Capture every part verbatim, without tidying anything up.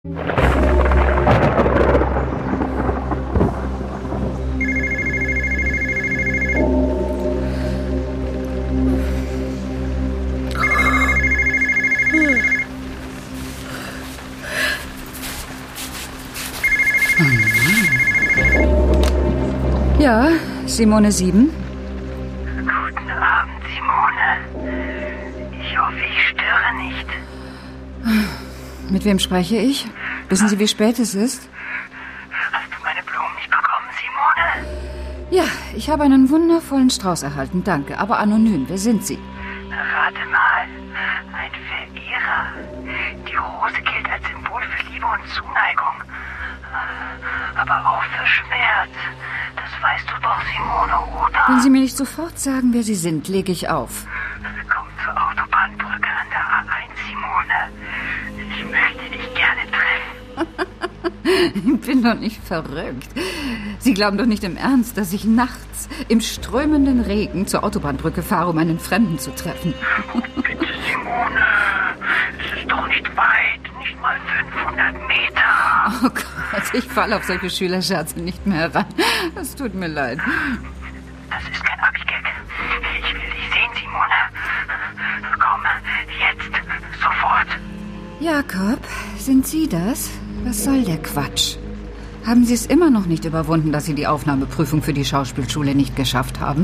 Ja, Simone sieben. Guten Abend, Simone. Ich hoffe, ich störe nicht. Mit wem spreche ich? Wissen Sie, wie spät es ist? Hast du meine Blumen nicht bekommen, Simone? Ja, ich habe einen wundervollen Strauß erhalten, danke. Aber anonym, wer sind Sie? Rate mal. Ein Verehrer. Die Rose gilt als Symbol für Liebe und Zuneigung. Aber auch für Schmerz. Das weißt du doch, Simone, oder? Wenn Sie mir nicht sofort sagen, wer Sie sind, lege ich auf. Komm zur Autobahnbrücke an der A eins, Simone. Ich möchte dich gerne treffen. Ich bin doch nicht verrückt. Sie glauben doch nicht im Ernst, dass ich nachts im strömenden Regen zur Autobahnbrücke fahre, um einen Fremden zu treffen. Oh, bitte, Simone. Es ist doch nicht weit. Nicht mal fünfhundert Meter. Oh Gott, ich falle auf solche Schülerscherze nicht mehr heran. Es tut mir leid. Das ist kein Abi-Gag. Ich will dich sehen, Simone. Komm, jetzt, sofort. Jakob, sind Sie das? Was soll der Quatsch? Haben Sie es immer noch nicht überwunden, dass Sie die Aufnahmeprüfung für die Schauspielschule nicht geschafft haben?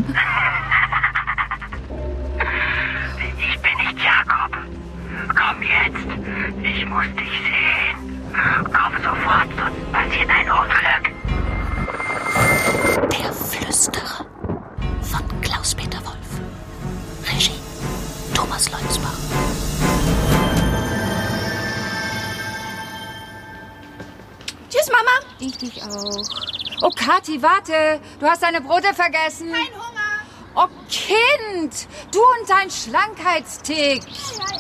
Ich bin nicht Jakob. Komm jetzt. Ich muss dich sehen. Komm sofort, sonst passiert ein Unglück. Der Flüsterer von Klaus-Peter Wolf. Regie Thomas Leunsbach. Tschüss, Mama. Ich dich auch. Oh, Kathi, warte. Du hast deine Brote vergessen. Kein Hunger. Oh, Kind. Du und dein Schlankheitstick. Ja, ja.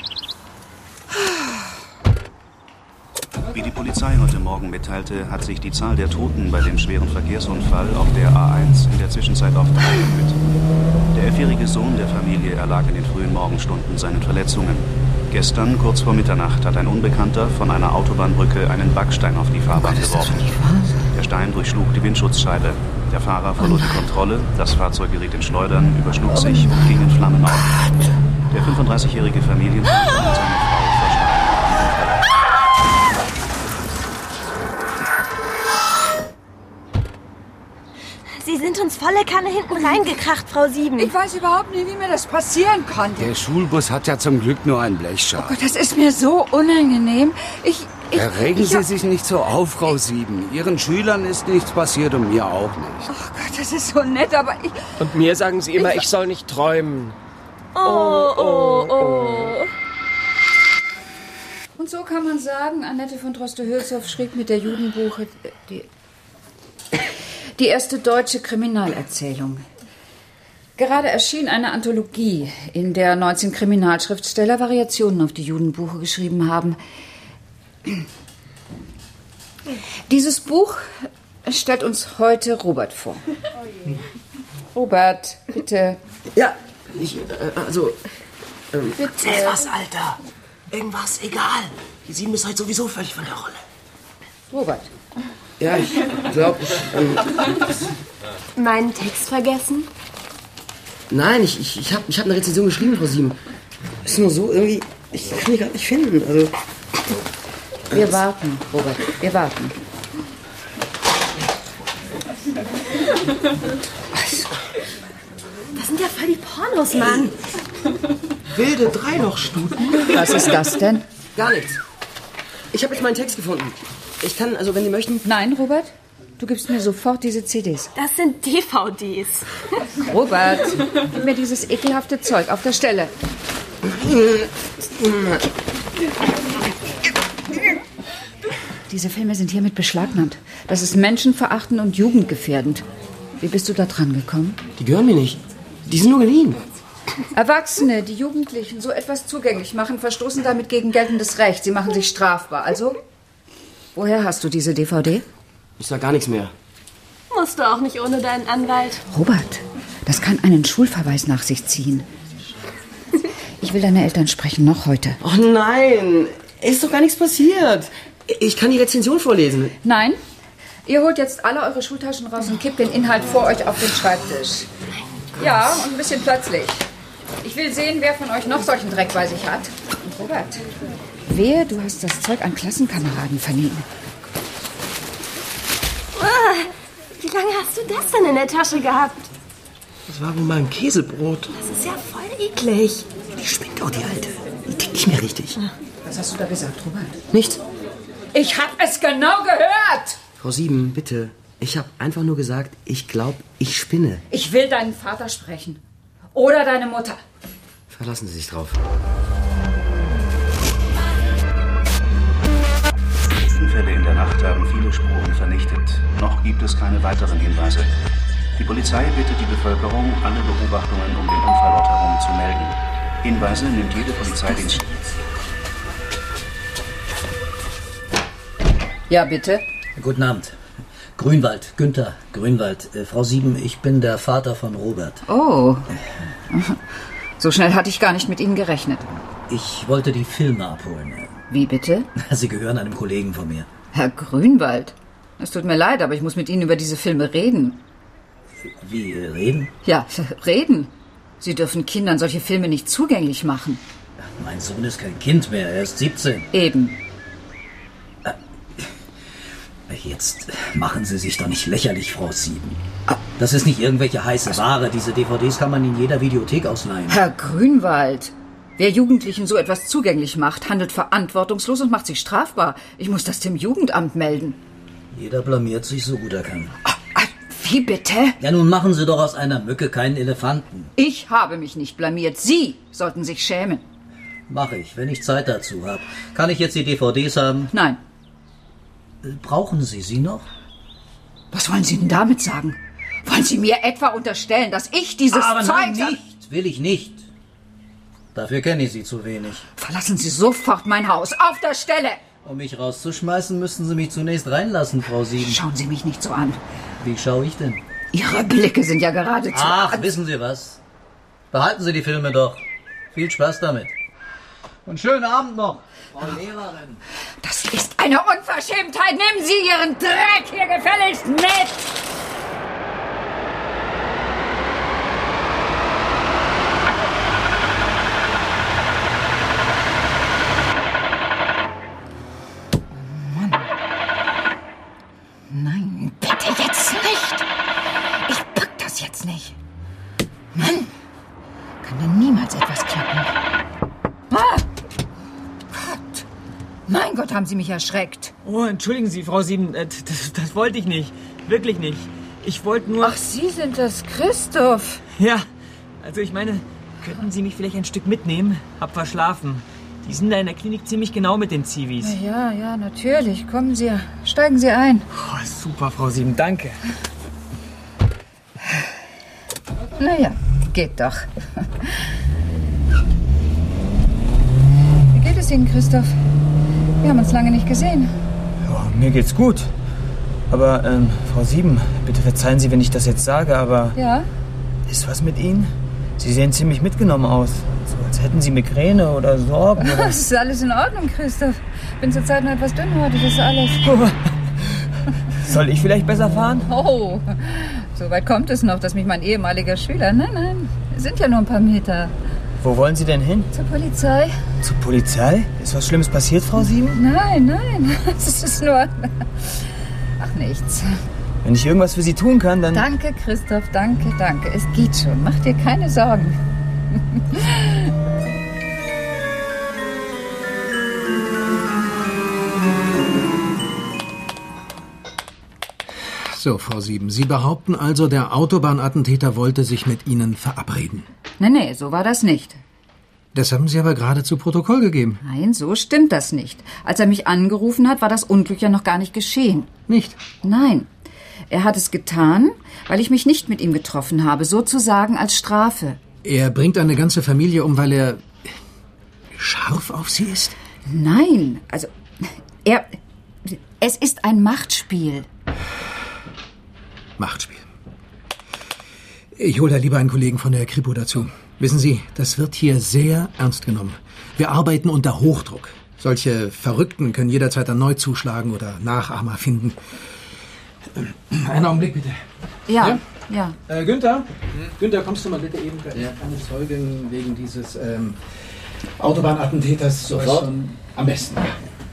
Wie die Polizei heute Morgen mitteilte, hat sich die Zahl der Toten bei dem schweren Verkehrsunfall auf der A eins in der Zwischenzeit auf drei erhöht. Der elfjährige Sohn der Familie erlag in den frühen Morgenstunden seinen Verletzungen. Gestern, kurz vor Mitternacht, hat ein Unbekannter von einer Autobahnbrücke einen Backstein auf die Fahrbahn geworfen. Der Stein durchschlug die Windschutzscheibe. Der Fahrer verlor die Kontrolle, das Fahrzeug geriet in Schleudern, überschlug sich und ging in Flammen auf. Der fünfunddreißigjährige Familienvater und seine Frau verstarben. Sie sind uns volle Kanne hinten reingekracht, Frau Sieben. Ich weiß überhaupt nicht, wie mir das passieren konnte. Der Schulbus hat ja zum Glück nur einen Blechschaden. Oh Gott, das ist mir so unangenehm. Ich... ich Ja, regen ich, Sie sich nicht so auf, Frau Sieben. Ihren Schülern ist nichts passiert und mir auch nicht. Oh Gott, das ist so nett, aber ich... Und mir sagen Sie immer, ich, ich soll nicht träumen. Oh, oh, oh. Und so kann man sagen, Annette von Droste-Hülshoff schrieb mit der Judenbuche die, die erste deutsche Kriminalerzählung. Gerade erschien eine Anthologie, in der neunzehn Kriminalschriftsteller Variationen auf die Judenbuche geschrieben haben. Dieses Buch stellt uns heute Robert vor. Robert, bitte. Ja, ich, äh, also... Ähm, Bitte. Erzähl was, Alter. Irgendwas, egal. Die Sieben ist heute sowieso völlig von der Rolle. Robert. Ja, ich glaube... Ähm, Meinen Text vergessen? nein, ich, ich, ich habe ich hab eine Rezension geschrieben, Frau Sieben. Ist nur so irgendwie... Ich kann die gerade nicht finden, also... Wir warten, Robert, wir warten. Das sind ja voll die Pornos, Mann. Wilde Dreilochstuten? Was ist das denn? Gar nichts. Ich habe jetzt meinen Text gefunden. Ich kann, also wenn Sie möchten... Nein, Robert, du gibst mir sofort diese C Ds. Das sind D V Ds. Robert, gib mir dieses ekelhafte Zeug auf der Stelle. Diese Filme sind hiermit beschlagnahmt. Das ist menschenverachtend und jugendgefährdend. Wie bist du da dran gekommen? Die gehören mir nicht. Die sind nur geliehen. Erwachsene, die Jugendlichen so etwas zugänglich machen, verstoßen damit gegen geltendes Recht. Sie machen sich strafbar. Also, woher hast du diese D V D? Ich sag gar nichts mehr. Musst du auch nicht ohne deinen Anwalt. Robert, das kann einen Schulverweis nach sich ziehen. Ich will deine Eltern sprechen, noch heute. Oh nein, ist doch gar nichts passiert. Ich kann die Rezension vorlesen. Nein. Ihr holt jetzt alle eure Schultaschen raus und kippt den Inhalt vor euch auf den Schreibtisch. Ja, und ein bisschen plötzlich. Ich will sehen, wer von euch noch solchen Dreck bei sich hat. Und Robert, wehe, du hast das Zeug an Klassenkameraden verliehen. Ah, wie lange hast du das denn in der Tasche gehabt? Das war wohl mal ein Käsebrot. Das ist ja voll eklig. Die schmeckt auch, die Alte. Die tickt nicht mehr richtig. Was hast du da gesagt, Robert? Nichts. Ich hab es genau gehört! Frau Sieben, bitte. Ich habe einfach nur gesagt, ich glaube, ich spinne. Ich will deinen Vater sprechen. Oder deine Mutter. Verlassen Sie sich drauf. Die Unfälle in der Nacht haben viele Spuren vernichtet. Noch gibt es keine weiteren Hinweise. Die Polizei bittet die Bevölkerung, alle Beobachtungen um den Unfallort herum zu melden. Hinweise nimmt jede Polizeidienst. Ja, bitte? Guten Abend. Grünwald, Günther Grünwald. Äh, Frau Sieben, ich bin der Vater von Robert. Oh. So schnell hatte ich gar nicht mit Ihnen gerechnet. Ich wollte die Filme abholen. Wie bitte? Sie gehören einem Kollegen von mir. Herr Grünwald, es tut mir leid, aber ich muss mit Ihnen über diese Filme reden. Wie, äh, reden? Ja, reden. Sie dürfen Kindern solche Filme nicht zugänglich machen. Mein Sohn ist kein Kind mehr, er ist siebzehn. Eben. Jetzt machen Sie sich doch nicht lächerlich, Frau Sieben. Das ist nicht irgendwelche heiße Ware. Diese D V Ds kann man in jeder Videothek ausleihen. Herr Grünwald, wer Jugendlichen so etwas zugänglich macht, handelt verantwortungslos und macht sich strafbar. Ich muss das dem Jugendamt melden. Jeder blamiert sich so gut er kann. Wie bitte? Ja, nun machen Sie doch aus einer Mücke keinen Elefanten. Ich habe mich nicht blamiert. Sie sollten sich schämen. Mache ich, wenn ich Zeit dazu habe. Kann ich jetzt die D V Ds haben? Nein. Brauchen Sie sie noch? Was wollen Sie denn damit sagen? Wollen Sie mir etwa unterstellen, dass ich dieses Aber Zeug... nein, nicht, will ich nicht. Dafür kenne ich Sie zu wenig. Verlassen Sie sofort mein Haus, auf der Stelle! Um mich rauszuschmeißen, müssten Sie mich zunächst reinlassen, Frau Sieben. Schauen Sie mich nicht so an. Wie schaue ich denn? Ihre Blicke sind ja geradezu... Ach, wissen Sie was? Behalten Sie die Filme doch. Viel Spaß damit. Und schönen Abend noch, Frau Lehrerin. Das ist eine Unverschämtheit. Nehmen Sie Ihren Dreck hier gefälligst mit. Mann. Nein, bitte jetzt nicht. Ich pack das jetzt nicht. Mann, kann denn niemals etwas klappen. Ah! Gott! Mein Gott, haben Sie mich erschreckt. Oh, entschuldigen Sie, Frau Sieben, äh, das, das wollte ich nicht. Wirklich nicht. Ich wollte nur... Ach, Sie sind das, Christoph. Ja, also ich meine, könnten Sie mich vielleicht ein Stück mitnehmen? Hab verschlafen. Die sind da in der Klinik ziemlich genau mit den Zivis. Ja, ja, natürlich. Kommen Sie, steigen Sie ein. Oh, super, Frau Sieben, danke. Naja, geht doch. Wie geht es Ihnen, Christoph? Wir haben uns lange nicht gesehen. Ja, mir geht's gut. Aber, ähm, Frau Sieben, bitte verzeihen Sie, wenn ich das jetzt sage, aber... Ja? Ist was mit Ihnen? Sie sehen ziemlich mitgenommen aus. So als hätten Sie Migräne oder Sorgen oder... Das ist alles in Ordnung, Christoph. Bin zurzeit nur etwas dünnhäutig, das ist alles. Soll ich vielleicht besser fahren? Oh, so weit kommt es noch, dass mich mein ehemaliger Schüler... Nein, nein, es sind ja nur ein paar Meter. Wo wollen Sie denn hin? Zur Polizei. Zur Polizei? Ist was Schlimmes passiert, Frau Sieben? Nein, nein, es ist nur... Ach, nichts. Wenn ich irgendwas für Sie tun kann, dann... Danke, Christoph, danke, danke. Es geht schon. Mach dir keine Sorgen. So, Frau Sieben, Sie behaupten also, der Autobahnattentäter wollte sich mit Ihnen verabreden. Nee, nee, so war das nicht. Das haben Sie aber gerade zu Protokoll gegeben. Nein, so stimmt das nicht. Als er mich angerufen hat, war das Unglück ja noch gar nicht geschehen. Nicht? Nein. Er hat es getan, weil ich mich nicht mit ihm getroffen habe, sozusagen als Strafe. Er bringt eine ganze Familie um, weil er scharf auf Sie ist? Nein, also er... Es ist ein Machtspiel. Machtspiel. Ich hole da lieber einen Kollegen von der Kripo dazu. Wissen Sie, das wird hier sehr ernst genommen. Wir arbeiten unter Hochdruck. Solche Verrückten können jederzeit erneut zuschlagen oder Nachahmer finden. Einen Augenblick, bitte. Ja, ja. ja. Äh, Günther, hm? Günther, kommst du mal bitte eben? Ich ja. Eine Zeugin wegen dieses ähm, Autobahnattentäters. Sofort? Schon am besten, ja.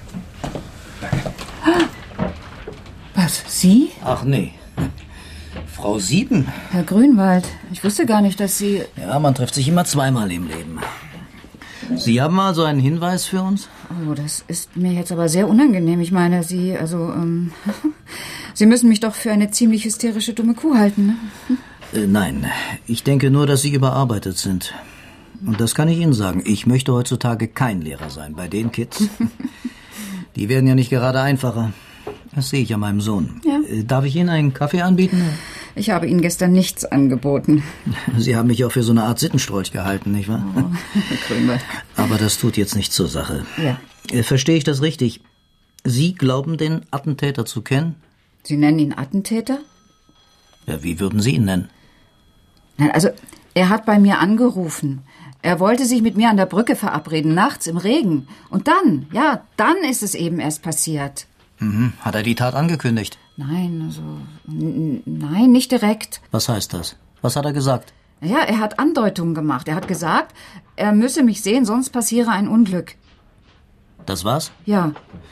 Danke. Was, Sie? Ach nee. Frau Sieben. Herr Grünwald, ich wusste gar nicht, dass Sie... Ja, man trifft sich immer zweimal im Leben. Sie haben also einen Hinweis für uns? Oh, das ist mir jetzt aber sehr unangenehm. Ich meine, Sie, also, ähm, Sie müssen mich doch für eine ziemlich hysterische dumme Kuh halten, ne? Äh, nein, ich denke nur, dass Sie überarbeitet sind. Und das kann ich Ihnen sagen. Ich möchte heutzutage kein Lehrer sein. Bei den Kids, die werden ja nicht gerade einfacher. Das sehe ich an meinem Sohn. Ja. Äh, darf ich Ihnen einen Kaffee anbieten? Ich habe Ihnen gestern nichts angeboten. Sie haben mich auch für so eine Art Sittenstrolch gehalten, nicht wahr? Oh, Herr Grünwald. Aber das tut jetzt nichts zur Sache. Ja. Äh, verstehe ich das richtig? Sie glauben, den Attentäter zu kennen? Sie nennen ihn Attentäter? Ja, wie würden Sie ihn nennen? Nein, also, er hat bei mir angerufen. Er wollte sich mit mir an der Brücke verabreden, nachts im Regen. Und dann, ja, dann ist es eben erst passiert. Mhm. Hat er die Tat angekündigt? Nein, also, n- nein, nicht direkt. Was heißt das? Was hat er gesagt? Ja, er hat Andeutungen gemacht. Er hat gesagt, er müsse mich sehen, sonst passiere ein Unglück. Das war's? Ja.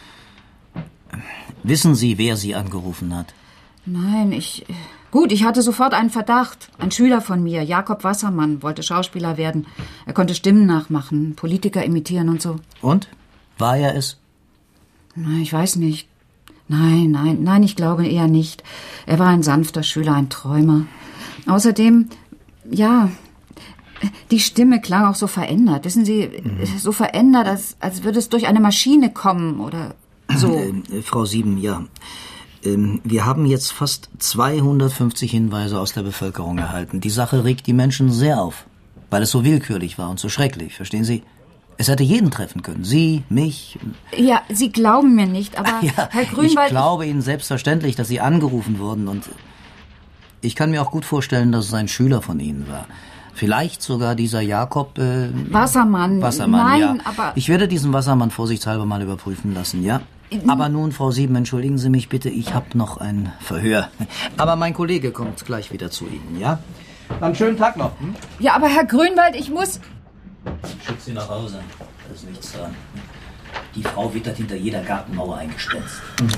Wissen Sie, wer Sie angerufen hat? Nein, ich... Gut, ich hatte sofort einen Verdacht. Ein Schüler von mir, Jakob Wassermann, wollte Schauspieler werden. Er konnte Stimmen nachmachen, Politiker imitieren und so. Und? War er es? Na, ich weiß nicht. Nein, nein, nein, ich glaube eher nicht. Er war ein sanfter Schüler, ein Träumer. Außerdem, ja, die Stimme klang auch so verändert. Wissen Sie, mhm. so verändert, als, als würde es durch eine Maschine kommen oder so. Äh, Frau Sieben, ja. Ähm, wir haben jetzt fast zweihundertfünfzig Hinweise aus der Bevölkerung erhalten. Die Sache regt die Menschen sehr auf, weil es so willkürlich war und so schrecklich, verstehen Sie? Es hätte jeden treffen können. Sie, mich. Ja, Sie glauben mir nicht, aber ja, Herr Grünwald... Ich glaube Ihnen selbstverständlich, dass Sie angerufen wurden und ich kann mir auch gut vorstellen, dass es ein Schüler von Ihnen war. Vielleicht sogar dieser Jakob... Äh, Wassermann. Wassermann, Nein, ja. aber... Ich werde diesen Wassermann vorsichtshalber mal überprüfen lassen, ja? Aber nun, Frau Sieben, entschuldigen Sie mich bitte, ich habe noch ein Verhör. Aber mein Kollege kommt gleich wieder zu Ihnen, ja? Dann schönen Tag noch. Hm? Ja, aber Herr Grünwald, ich muss... Schick sie nach Hause. Da ist nichts dran. Die Frau wittert hinter jeder Gartenmauer eingespenst.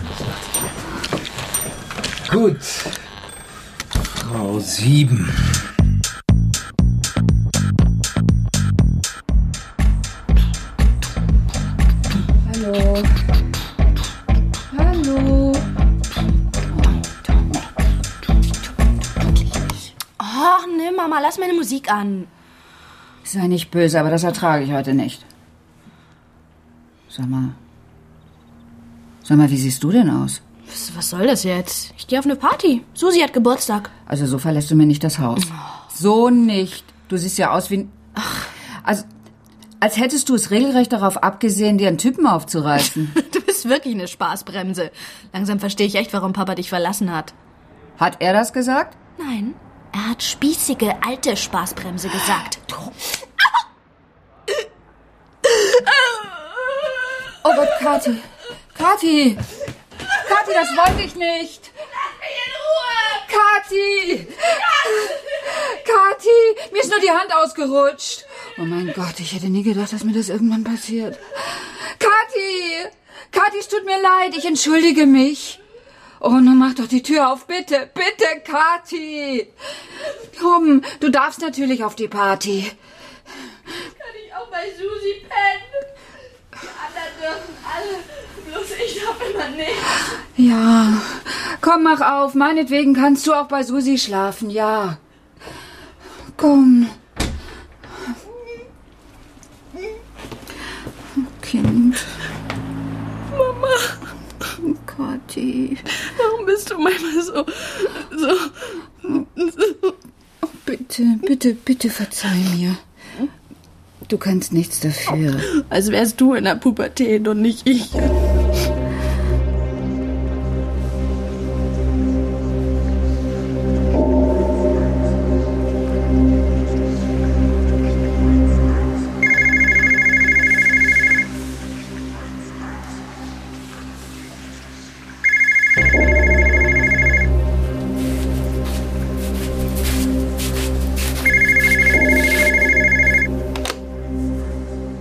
Gut. Frau Sieben. Hallo. Hallo. Oh, ne, Mama, lass meine Musik an. Sei nicht böse, aber das ertrage ich heute nicht. Sag mal. Sag mal, wie siehst du denn aus? Was, was soll das jetzt? Ich gehe auf eine Party. Susi hat Geburtstag. Also so verlässt du mir nicht das Haus. So nicht. Du siehst ja aus wie ein... Ach, also, als hättest du es regelrecht darauf abgesehen, dir einen Typen aufzureißen. Du bist wirklich eine Spaßbremse. Langsam verstehe ich echt, warum Papa dich verlassen hat. Hat er das gesagt? Nein, er hat spießige, alte Spaßbremse gesagt. Oh Gott, Kathi. Kathi. Kathi, das wollte ich nicht. Lass mich in Ruhe. Kathi. Kathi, mir ist nur die Hand ausgerutscht. Oh mein Gott, ich hätte nie gedacht, dass mir das irgendwann passiert. Kathi. Kathi, es tut mir leid, ich entschuldige mich. Oh, nun mach doch die Tür auf, bitte. Bitte, Kathi. Komm, du darfst natürlich auf die Party. Kann ich auch bei Susi pennen? Die anderen dürfen alle, bloß ich darf immer nicht. Ja, komm, mach auf. Meinetwegen kannst du auch bei Susi schlafen, ja. Komm. Kind. Mama. Kathi. Warum bist du manchmal so... so... so... Oh, bitte, bitte, bitte verzeih mir. Du kannst nichts dafür. Als wärst du in der Pubertät und nicht ich.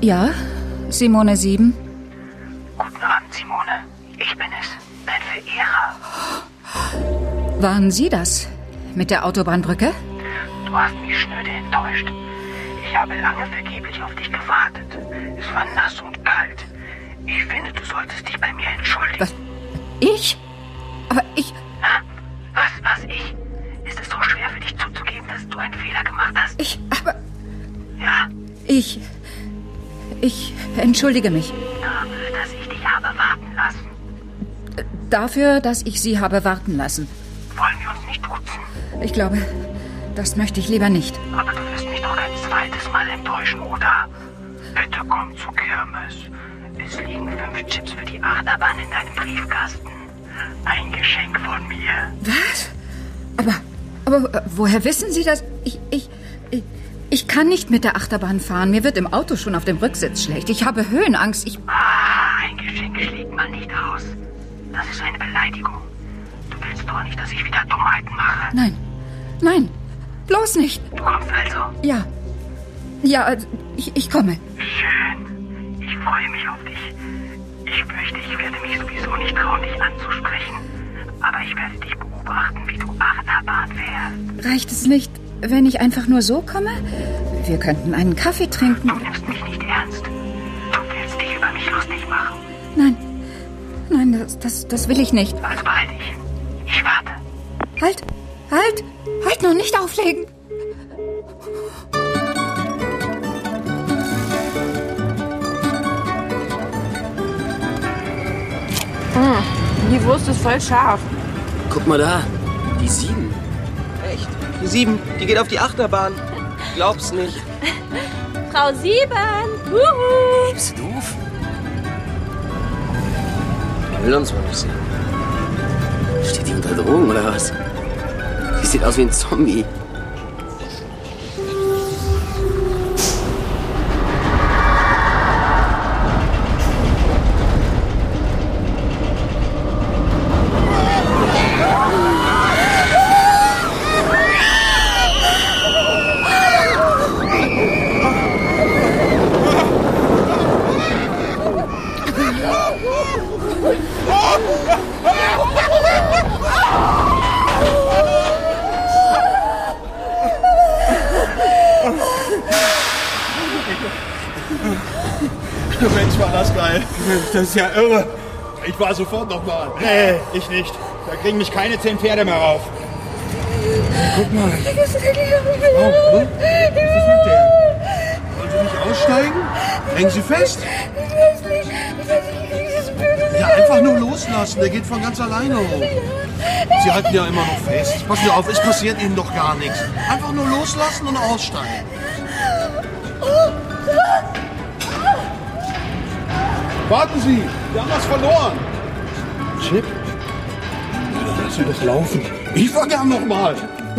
Ja, Simone sieben. Guten Abend, Simone. Ich bin es, dein Verehrer. Waren Sie das? Mit der Autobahnbrücke? Du hast mich schnöde enttäuscht. Ich habe lange vergeblich auf dich gewartet. Es war nass und kalt. Ich finde, du solltest dich bei mir entschuldigen. Was? Ich? Aber ich... Na, was, was ich? Ist es so schwer für dich zuzugeben, dass du einen Fehler gemacht hast? Ich, aber... Ja? Ich... Ich entschuldige mich. Dafür, dass ich dich habe warten lassen. Dafür, dass ich Sie habe warten lassen. Wollen wir uns nicht duzen? Ich glaube, das möchte ich lieber nicht. Aber du wirst mich doch ein zweites Mal enttäuschen, oder? Bitte komm zur Kirmes. Es liegen fünf Chips für die Achterbahn in deinem Briefkasten. Ein Geschenk von mir. Was? Aber, aber woher wissen Sie das? Ich, ich, ich, ich kann nicht mit der Achterbahn fahren. Mir wird im Auto schon auf dem Rücksitz schlecht. Ich habe Höhenangst. Ich... Ah, ein Geschenk schlägt man nicht aus. Das ist eine Beleidigung. Du willst doch nicht, dass ich wieder Dummheiten mache. Nein, nein, bloß nicht. Du kommst also? Ja, ja, ich, ich komme. Schön. Ich freue mich auf dich. Ich fürchte, ich werde mich sowieso nicht trauen, dich anzusprechen. Aber ich werde dich beobachten, wie du Achterbahn fährst. Reicht es nicht, wenn ich einfach nur so komme? Wir könnten einen Kaffee trinken. Du nimmst mich nicht ernst. Du willst dich über mich lustig machen. Nein, nein, das, das, das will ich nicht. Also behalte ich. Ich warte. Halt, halt, halt, noch nicht auflegen. Mmh, die Wurst ist voll scharf. Guck mal da, die sieben. Echt? Die sieben, die geht auf die Achterbahn. Glaub's nicht. Frau Sieben! Huhu. Bist du doof? Er will uns wohl nicht sehen. Steht die unter Drogen oder was? Die sieht aus wie ein Zombie. Mensch, war das geil. Das ist ja irre. Ich war sofort nochmal. Nee, ich nicht. Da kriegen mich keine zehn Pferde mehr rauf. Guck mal. Oh, hm? Was ist mit der? Wollen Sie nicht aussteigen? Hängen Sie fest? Ja, einfach nur loslassen. Der geht von ganz alleine hoch. Sie halten ja immer noch fest. Passen Sie auf, es passiert Ihnen doch gar nichts. Einfach nur loslassen und aussteigen. Warten Sie, wir haben was verloren. Chip? Na, dann lass ihn doch laufen. Ich fahr gern noch mal.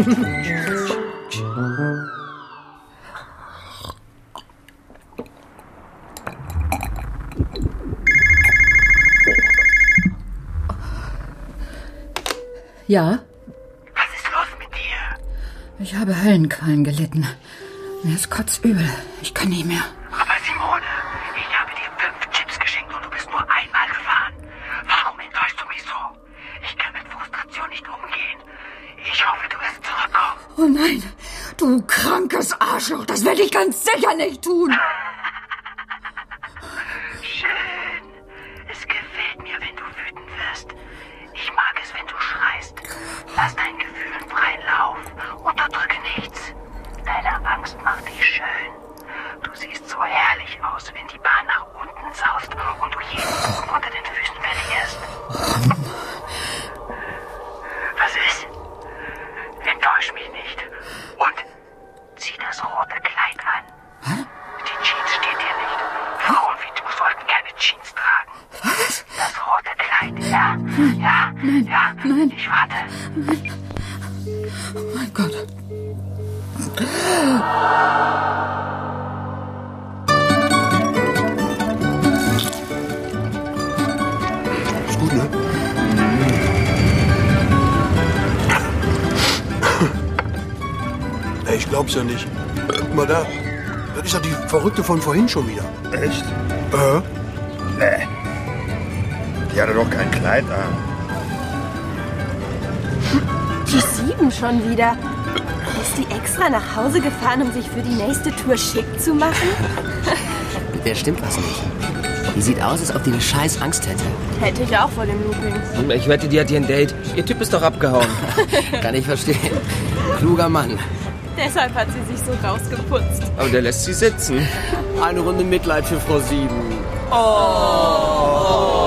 Ja? Was ist los mit dir? Ich habe Höllenqualen gelitten. Mir ist kotzübel. Ich kann nicht mehr. Aber Simone, ich habe dir fünf Chips geschenkt und du bist nur einmal gefahren. Warum enttäuschst du mich so? Ich kann mit Frustration nicht umgehen. Ich hoffe, du wirst zurückkommen. Oh nein, du krankes Arschloch. Das werde ich ganz sicher nicht tun. Schön. Es gefällt mir, wenn du wütend wirst. Ich mag es, wenn du schreist. Lass deinen Gefühlen freien Lauf. Unterdrücke nichts. Deine Angst macht dich schön. Du siehst so herrlich aus, wenn die Bahn nach unten saust und du jeden Boden unter den Füßen verlierst. Was ist? Enttäusch mich nicht. Und zieh das rote Kleid an. Hä? Die Jeans steht dir nicht. Frauen wie du sollten keine Jeans tragen. Was? Das rote Kleid, ja. Ja, nein, ja. Nein. Ich warte. Nein. Oh mein Gott. Ist gut, ne? Ich glaub's ja nicht. Guck mal da. Das ist doch die Verrückte von vorhin schon wieder. Echt? Äh? Nee. Die hatte doch kein Kleid an. Die Sieben schon wieder. Ist die extra nach Hause gefahren, um sich für die nächste Tour schick zu machen? Mit der stimmt was nicht. Die sieht aus, als ob die eine scheiß Angst hätte. Hätte ich auch vor dem Looping. Ich wette, die hat hier ein Date. Ihr Typ ist doch abgehauen. Kann ich verstehen. Kluger Mann. Deshalb hat sie sich so rausgeputzt. Aber der lässt sie sitzen. Eine Runde Mitleid für Frau Sieben. Oh.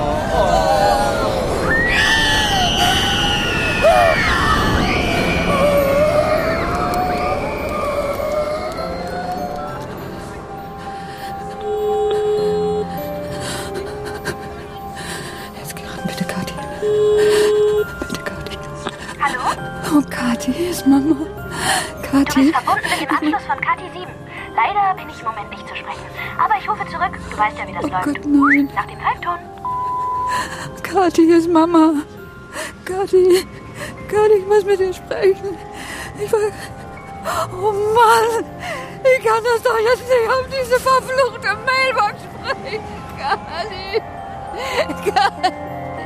Oh, Kathi, hier ist Mama. Kathi. Du bist verbunden mit dem Anschluss von Kathi sieben. Leider bin ich im Moment nicht zu sprechen. Aber ich rufe zurück. Du weißt ja, wie das oh läuft. Gott, nein. Nach dem Halbton. Kathi, hier ist Mama. Kathi. Kathi, ich muss mit dir sprechen. Ich war... Oh Mann. Ich kann das doch jetzt nicht auf diese verfluchte Mailbox sprechen. Kathi. Kathi.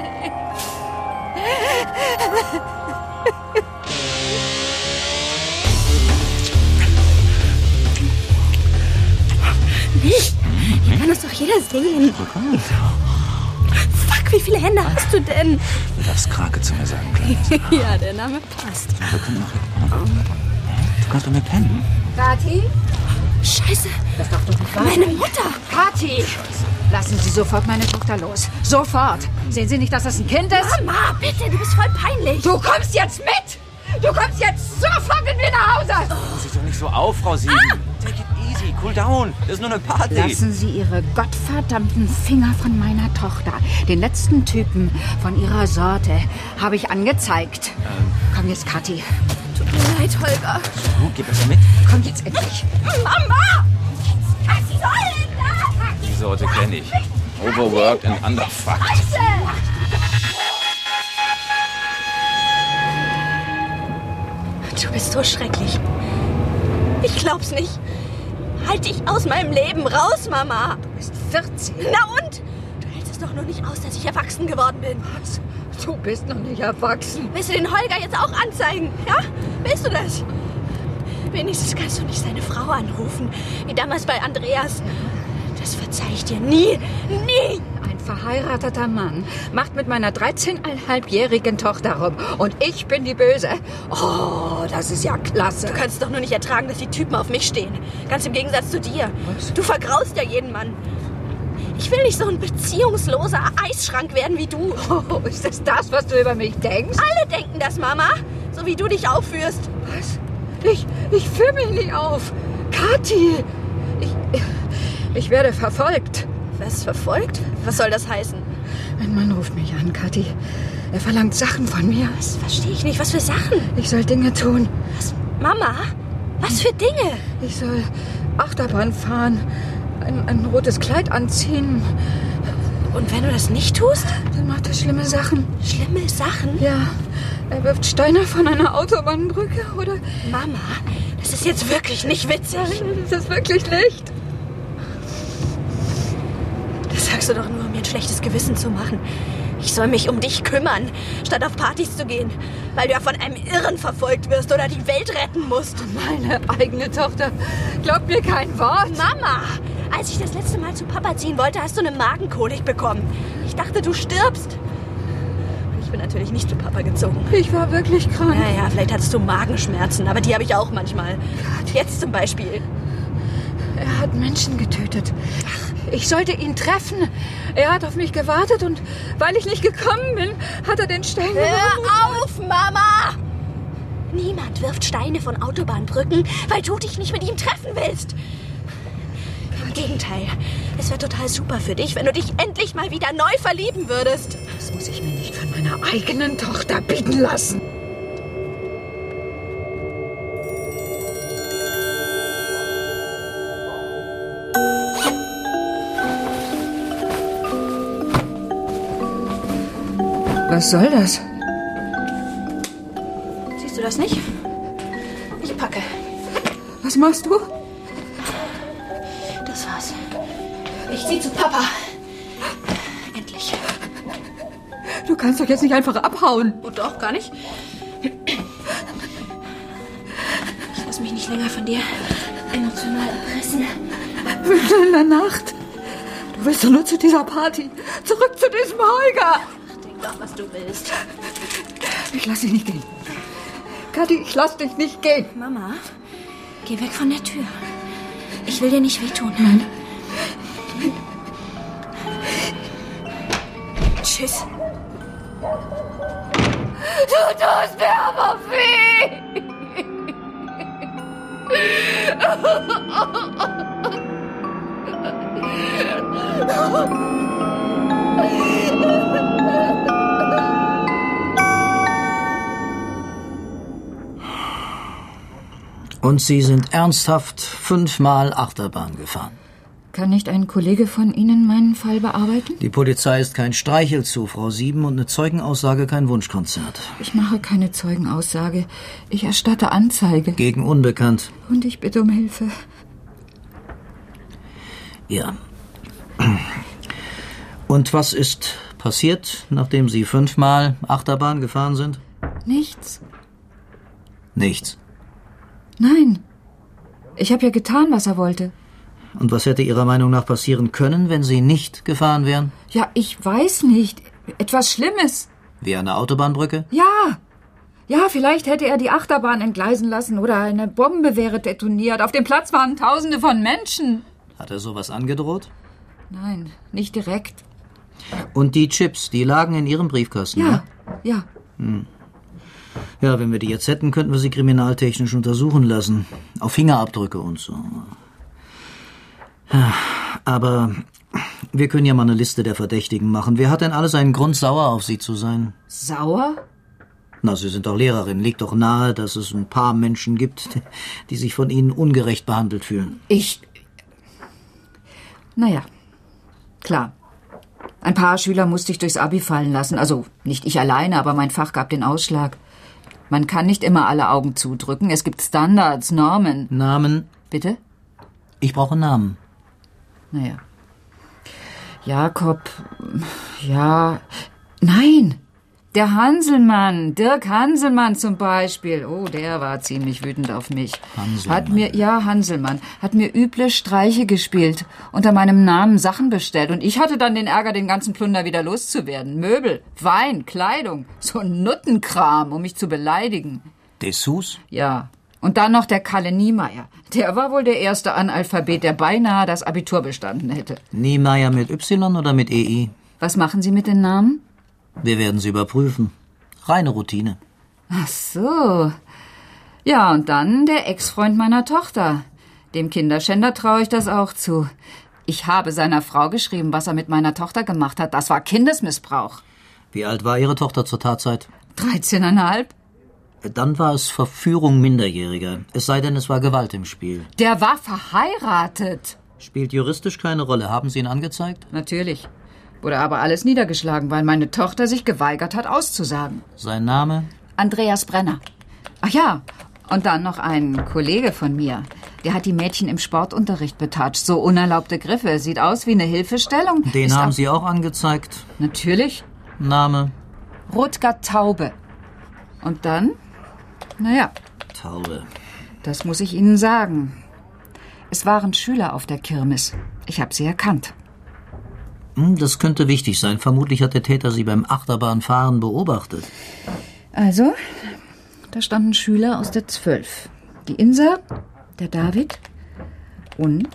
Nicht? Hier kann das doch jeder sehen. Fuck, wie viele Hände hast du denn? Du darfst Krake zu mir sagen, Kleines. Ja, der Name passt. Wir können noch... Du kannst doch mir pennen. Kathi? Scheiße. Das darf doch nicht wahr Meine sein. Mutter. Kathi! Lassen Sie sofort meine Tochter los. Sofort. Sehen Sie nicht, dass das ein Kind ist? Mama, bitte, du bist voll peinlich. Du kommst jetzt mit! Du kommst jetzt sofort mit mir nach Hause! Pass dich doch nicht so auf, Frau Sieben. Ah! Take it easy, cool down. Das ist nur eine Party. Lassen Sie Ihre gottverdammten Finger von meiner Tochter. Den letzten Typen von ihrer Sorte habe ich angezeigt. Ähm. Komm jetzt, Kathi. Tut mir leid, Holger. So, geh besser mit. Komm jetzt endlich. Mama! Kathi soll da! Die Sorte kenne ich. Overworked and underfucked. Scheiße! Du bist so schrecklich. Ich glaub's nicht. Halt dich aus meinem Leben raus, Mama. Du bist vierzehn. Na und? Du hältst es doch noch nicht aus, dass ich erwachsen geworden bin. Was? Du bist noch nicht erwachsen. Willst du den Holger jetzt auch anzeigen? Ja? Willst du das? Wenigstens kannst du nicht seine Frau anrufen, wie damals bei Andreas. Das verzeih ich dir nie, nie. Ein verheirateter Mann macht mit meiner dreizehneinhalbjährigen Tochter rum und ich bin die Böse. Oh, das ist ja klasse. Du kannst doch nur nicht ertragen, dass die Typen auf mich stehen. Ganz im Gegensatz zu dir. Was? Du vergraust ja jeden Mann. Ich will nicht so ein beziehungsloser Eisschrank werden wie du. Oh, ist das das, was du über mich denkst? Alle denken das, Mama. So wie du dich aufführst. Was? Ich, ich führe mich nicht auf. Kathi, ich, ich werde verfolgt. Was, verfolgt? Was soll das heißen? Ein Mann ruft mich an, Kathi. Er verlangt Sachen von mir. Das verstehe ich nicht. Was für Sachen? Ich soll Dinge tun. Was? Mama? Was für Dinge? Ich soll Achterbahn fahren, ein, ein rotes Kleid anziehen. Und wenn du das nicht tust? Dann macht er schlimme Sachen. Schlimme Sachen? Ja. Er wirft Steine von einer Autobahnbrücke, oder? Mama, das ist jetzt wirklich nicht witzig. Nein, das ist wirklich nicht. Das sagst du doch nur, um mir ein schlechtes Gewissen zu machen. Ich soll mich um dich kümmern, statt auf Partys zu gehen, weil du ja von einem Irren verfolgt wirst oder die Welt retten musst. Meine eigene Tochter glaubt mir kein Wort. Mama, als ich das letzte Mal zu Papa ziehen wollte, hast du eine Magenkolik bekommen. Ich dachte, du stirbst. Ich bin natürlich nicht zu Papa gezogen. Ich war wirklich krank. Ja, ja, vielleicht hattest du Magenschmerzen, aber die habe ich auch manchmal. Jetzt zum Beispiel. Er hat Menschen getötet. Ich sollte ihn treffen. Er hat auf mich gewartet und weil ich nicht gekommen bin, hat er den Stein geworfen. Hör auf, Mama! Niemand wirft Steine von Autobahnbrücken, weil du dich nicht mit ihm treffen willst. Im Gegenteil, es wäre total super für dich, wenn du dich endlich mal wieder neu verlieben würdest. Das muss ich mir nicht von meiner eigenen Tochter bieten lassen. Was soll das? Siehst du das nicht? Ich packe. Was machst du? zieh zu Papa. Endlich. Du kannst doch jetzt nicht einfach abhauen. Oh doch, gar nicht. Ich lass mich nicht länger von dir emotional erpressen. Mitten in der Nacht. Du willst doch nur zu dieser Party. Zurück zu diesem Holger. Ach, denk doch, was du willst. Ich lass dich nicht gehen. Kathi, ich lass dich nicht gehen. Mama, geh weg von der Tür. Ich will dir nicht wehtun. Nein. Tschüss. Du tust mir aber weh. Und Sie sind ernsthaft fünfmal Achterbahn gefahren. Kann nicht ein Kollege von Ihnen meinen Fall bearbeiten? Die Polizei ist kein Streichelzoo, Frau Sieben, und eine Zeugenaussage kein Wunschkonzert. Ich mache keine Zeugenaussage. Ich erstatte Anzeige. Gegen Unbekannt. Und ich bitte um Hilfe. Ja. Und was ist passiert, nachdem Sie fünfmal Achterbahn gefahren sind? Nichts. Nichts. Nein. Ich habe ja getan, was er wollte. Und was hätte Ihrer Meinung nach passieren können, wenn Sie nicht gefahren wären? Ja, ich weiß nicht. Etwas Schlimmes. Wie eine Autobahnbrücke? Ja. Ja, vielleicht hätte er die Achterbahn entgleisen lassen oder eine Bombe wäre detoniert. Auf dem Platz waren Tausende von Menschen. Hat er sowas angedroht? Nein, nicht direkt. Und die Chips, die lagen in Ihrem Briefkasten, ja? Ja, ja. Hm. Ja, wenn wir die jetzt hätten, könnten wir sie kriminaltechnisch untersuchen lassen. Auf Fingerabdrücke und so. Aber wir können ja mal eine Liste der Verdächtigen machen. Wer hat denn alles einen Grund, sauer auf Sie zu sein? Sauer? Na, Sie sind doch Lehrerin. Liegt doch nahe, dass es ein paar Menschen gibt, die sich von Ihnen ungerecht behandelt fühlen. Ich... Naja, klar. Ein paar Schüler musste ich durchs Abi fallen lassen. Also nicht ich alleine, aber mein Fach gab den Ausschlag. Man kann nicht immer alle Augen zudrücken. Es gibt Standards, Normen. Namen? Bitte? Ich brauche Namen. Naja. Jakob, ja, nein, der Hanselmann, Dirk Hanselmann zum Beispiel. Oh, der war ziemlich wütend auf mich. Hanselmann. Hat mir, ja, Hanselmann, hat mir üble Streiche gespielt, unter meinem Namen Sachen bestellt. Und ich hatte dann den Ärger, den ganzen Plunder wieder loszuwerden. Möbel, Wein, Kleidung, so ein Nuttenkram, um mich zu beleidigen. Dessous? Ja. Und dann noch der Kalle Niemeyer. Der war wohl der erste Analphabet, der beinahe das Abitur bestanden hätte. Niemeyer mit Y oder mit E I? Was machen Sie mit den Namen? Wir werden sie überprüfen. Reine Routine. Ach so. Ja, und dann der Ex-Freund meiner Tochter. Dem Kinderschänder traue ich das auch zu. Ich habe seiner Frau geschrieben, was er mit meiner Tochter gemacht hat. Das war Kindesmissbrauch. Wie alt war Ihre Tochter zur Tatzeit? dreizehneinhalb. Dann war es Verführung Minderjähriger. Es sei denn, es war Gewalt im Spiel. Der war verheiratet. Spielt juristisch keine Rolle. Haben Sie ihn angezeigt? Natürlich. Wurde aber alles niedergeschlagen, weil meine Tochter sich geweigert hat, auszusagen. Sein Name? Andreas Brenner. Ach ja, und dann noch ein Kollege von mir. Der hat die Mädchen im Sportunterricht betatscht. So unerlaubte Griffe. Sieht aus wie eine Hilfestellung. Den Ist haben auch Sie auch angezeigt? Natürlich. Name? Rutger Taube. Und dann? Naja. Taube. Das muss ich Ihnen sagen. Es waren Schüler auf der Kirmes. Ich habe sie erkannt. Das könnte wichtig sein. Vermutlich hat der Täter Sie beim Achterbahnfahren beobachtet. Also, da standen Schüler aus der Zwölf. Die Insa, der David und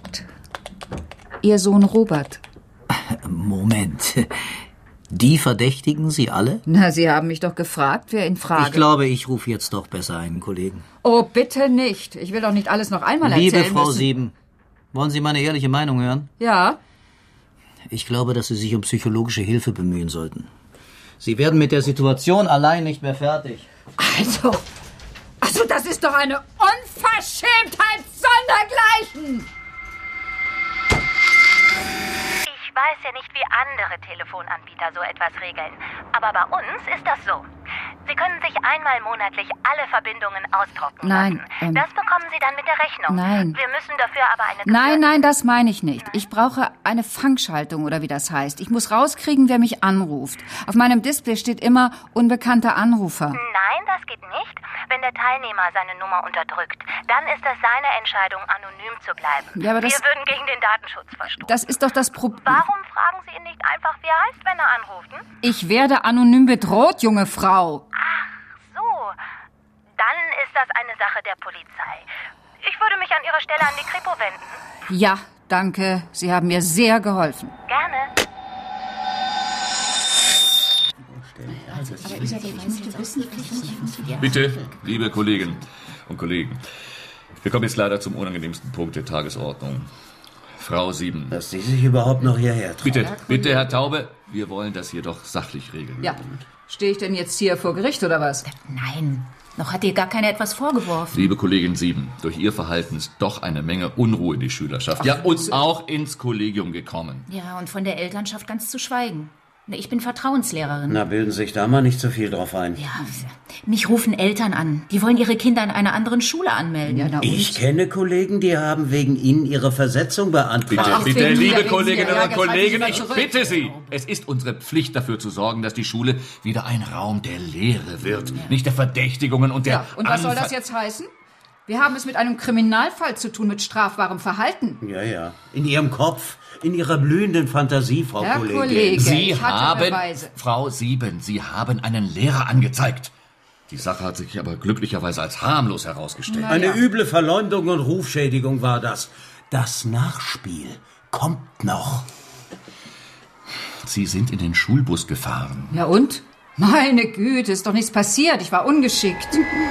ihr Sohn Robert. Moment. Die verdächtigen Sie alle? Na, Sie haben mich doch gefragt, wer in Frage... Ich glaube, ich rufe jetzt doch besser einen Kollegen. Oh, bitte nicht. Ich will doch nicht alles noch einmal Liebe erzählen Frau müssen. Sieben, wollen Sie meine ehrliche Meinung hören? Ja. Ich glaube, dass Sie sich um psychologische Hilfe bemühen sollten. Sie werden mit der Situation allein nicht mehr fertig. Also, also das ist doch eine Unverschämtheit sondergleichen! Ich weiß ja nicht, wie andere Telefonanbieter so etwas regeln. Aber bei uns ist das so. Sie können sich einmal monatlich alle Verbindungen ausdrucken Nein, lassen. ähm, Das bekommen Sie dann mit der Rechnung. Nein. Wir müssen dafür aber eine... Nein, nein, das meine ich nicht. Ich brauche eine Fangschaltung oder wie das heißt. Ich muss rauskriegen, wer mich anruft. Auf meinem Display steht immer unbekannter Anrufer. Nein, das geht nicht. Wenn der Teilnehmer seine Nummer unterdrückt, dann ist es seine Entscheidung, anonym zu bleiben. Ja, aber das- Wir würden gegen den Datenschutz verstoßen. Das ist doch das Problem. Warum fragen Sie ihn nicht einfach, wie er heißt, wenn er anruft? Hm? Ich werde anonym bedroht, junge Frau. So, dann ist das eine Sache der Polizei. Ich würde mich an Ihrer Stelle an die Kripo wenden. Ja, danke. Sie haben mir sehr geholfen. Gerne. Bitte, liebe Kolleginnen und Kollegen. Wir kommen jetzt leider zum unangenehmsten Punkt der Tagesordnung. Frau Sieben. Dass Sie sich überhaupt noch hierher trauen. Bitte, bitte, Herr Taube, wir wollen das hier doch sachlich regeln. Ja. Stehe ich denn jetzt hier vor Gericht oder was? Nein, noch hat dir gar keiner etwas vorgeworfen. Liebe Kollegin Sieben, durch Ihr Verhalten ist doch eine Menge Unruhe in die Schülerschaft, ja, und auch ins Kollegium gekommen. Ja, und von der Elternschaft ganz zu schweigen. Ich bin Vertrauenslehrerin. Na, bilden Sie sich da mal nicht zu viel drauf ein. Ja, mich rufen Eltern an. Die wollen ihre Kinder in einer anderen Schule anmelden. Ja, Ich kenne Kollegen, die haben wegen Ihnen ihre Versetzung beantragt. Bitte, bitte, liebe Kolleginnen Ja, und jetzt halten Sie Kollegen, mal ich zurück. bitte Sie. Es ist unsere Pflicht, dafür zu sorgen, dass die Schule wieder ein Raum der Lehre wird. Nicht der Verdächtigungen und der Ja, und was soll das Anfe- jetzt heißen? Wir haben es mit einem Kriminalfall zu tun, mit strafbarem Verhalten. Ja, ja. In Ihrem Kopf, in Ihrer blühenden Fantasie, Frau Herr Kollegin. Kollege, Sie ich hatte haben, Beweise. Frau Sieben, Sie haben einen Lehrer angezeigt. Die Sache hat sich aber glücklicherweise als harmlos herausgestellt. Eine üble Verleumdung und Rufschädigung war das. Das Nachspiel kommt noch. Sie sind in den Schulbus gefahren. Ja und? Meine Güte, ist doch nichts passiert. Ich war ungeschickt.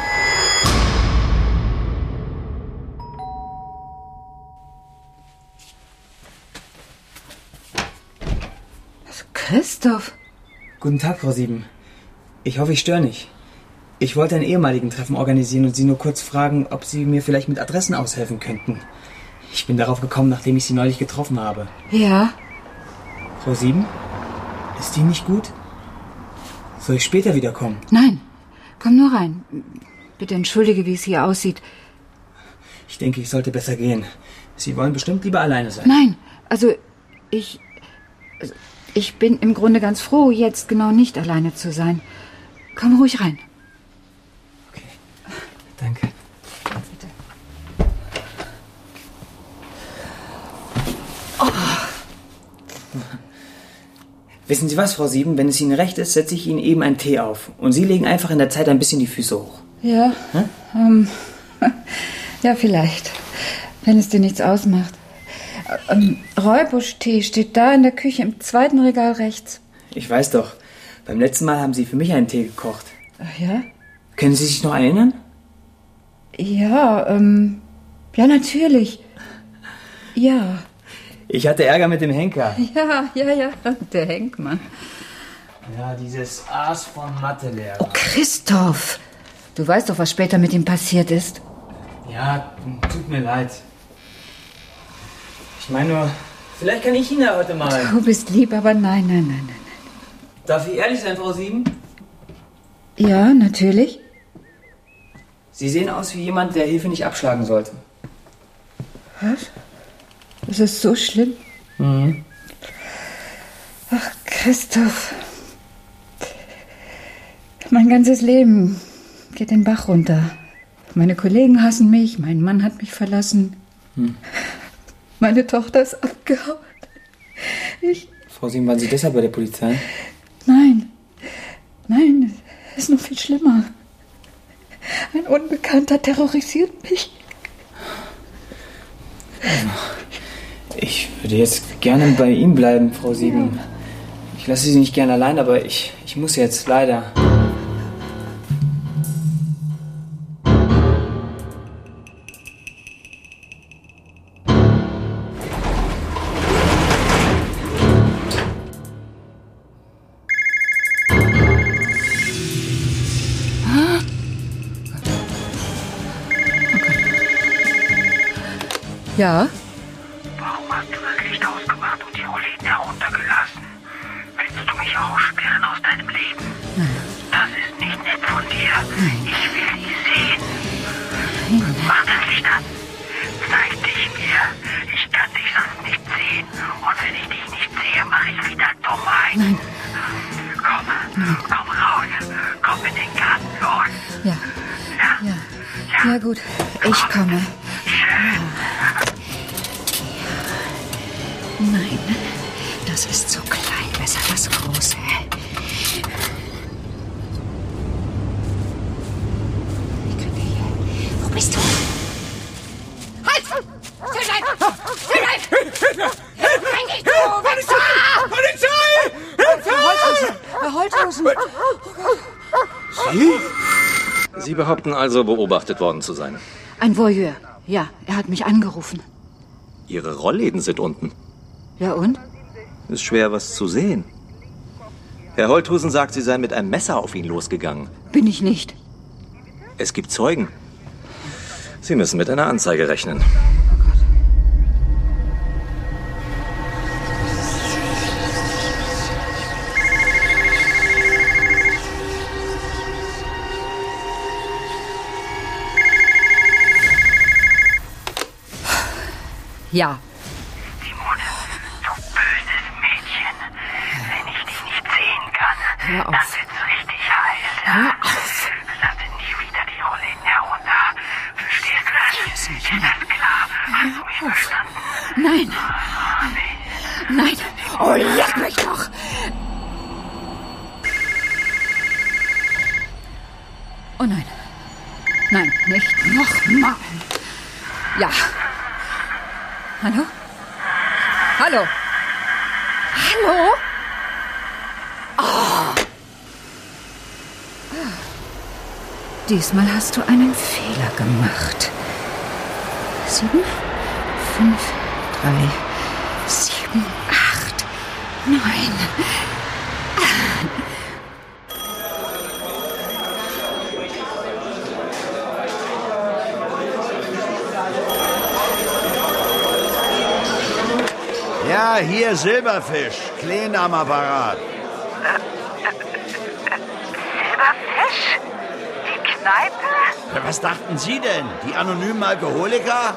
Christoph. Guten Tag, Frau Sieben. Ich hoffe, ich störe nicht. Ich wollte ein ehemaligen Treffen organisieren und Sie nur kurz fragen, ob Sie mir vielleicht mit Adressen aushelfen könnten. Ich bin darauf gekommen, nachdem ich Sie neulich getroffen habe. Ja. Frau Sieben? Ist Ihnen nicht gut? Soll ich später wiederkommen? Nein, komm nur rein. Bitte entschuldige, wie es hier aussieht. Ich denke, ich sollte besser gehen. Sie wollen bestimmt lieber alleine sein. Nein, also ich... also ich bin im Grunde ganz froh, jetzt genau nicht alleine zu sein. Komm ruhig rein. Danke. Bitte. Oh. Wissen Sie was, Frau Sieben? Wenn es Ihnen recht ist, setze ich Ihnen eben einen Tee auf. Und Sie legen einfach in der Zeit ein bisschen die Füße hoch. Ja, Hm? ähm, ja, vielleicht, wenn es dir nichts ausmacht. Ähm, Räubusch-Tee steht da in der Küche im zweiten Regal rechts. Ich weiß doch. Beim letzten Mal haben Sie für mich einen Tee gekocht. Ach ja? Können Sie sich noch erinnern? Ja, ähm, ja, natürlich. Ja. Ich hatte Ärger mit dem Henker. Ja, ja, ja, der Henkmann. Ja, dieses Aas von Mathelehrer. Oh, Christoph, du weißt doch, was später mit ihm passiert ist. Ja, tut mir leid. Ich meine nur, vielleicht kann ich Ihnen ja heute mal... Du bist lieb, aber nein, nein, nein, nein. Darf ich ehrlich sein, Frau Sieben? Ja, natürlich. Sie sehen aus wie jemand, der Hilfe nicht abschlagen sollte. Was? Ist es so schlimm? Mhm. Ach, Christoph. Mein ganzes Leben geht den Bach runter. Meine Kollegen hassen mich, mein Mann hat mich verlassen. Hm. Meine Tochter ist abgehauen. Ich... Frau Sieben, waren Sie deshalb bei der Polizei? Nein. Nein, es ist noch viel schlimmer. Ein Unbekannter terrorisiert mich. Ich würde jetzt gerne bei Ihnen bleiben, Frau Sieben. Ja. Ich lasse Sie nicht gerne allein, aber ich, ich muss jetzt, leider. Ja? Warum hast du das Licht ausgemacht und die Rollläden heruntergelassen? Willst du mich aussperren aus deinem Leben? Nein. Das ist nicht nett Komm in den Garten, los. Ja. Ja. Ja, gut. Ich komme. Ja. Nein, das ist zu klein. Besser das Große. Wo bist du? Halt! Stilllein! Stilllein! Hilfe! Polizei! Polizei! Hilfe! Herr Holthausen! Herr Holthausen! Sie? Sie behaupten also, beobachtet worden zu sein. Ein Voyeur. Ja, er hat mich angerufen. Ihre Rollläden sind unten. Ja, und? Ist schwer, was zu sehen. Herr Holthausen sagt, Sie seien mit einem Messer auf ihn losgegangen. Bin ich nicht. Es gibt Zeugen. Sie müssen mit einer Anzeige rechnen. Ja. Simone, du böses Mädchen. Wenn ich dich nicht sehen kann, Hör auf. dann wird's richtig heiß. Hör auf. Lasse nie wieder die Rollläden herunter. Verstehst du das? Ist das klar? Hast du mich verstanden? Nein. Nein. Oh, leck mich doch. Oh nein. Nein, nicht nochmal. Ja. Hallo? Hallo? Hallo? Oh. Diesmal hast du einen Fehler gemacht. Sieben, fünf, drei, sieben, acht, neun. Ja, hier Silberfisch. Klein am Apparat. Silberfisch? Die Kneipe? Ja, was dachten Sie denn? Die anonymen Alkoholiker?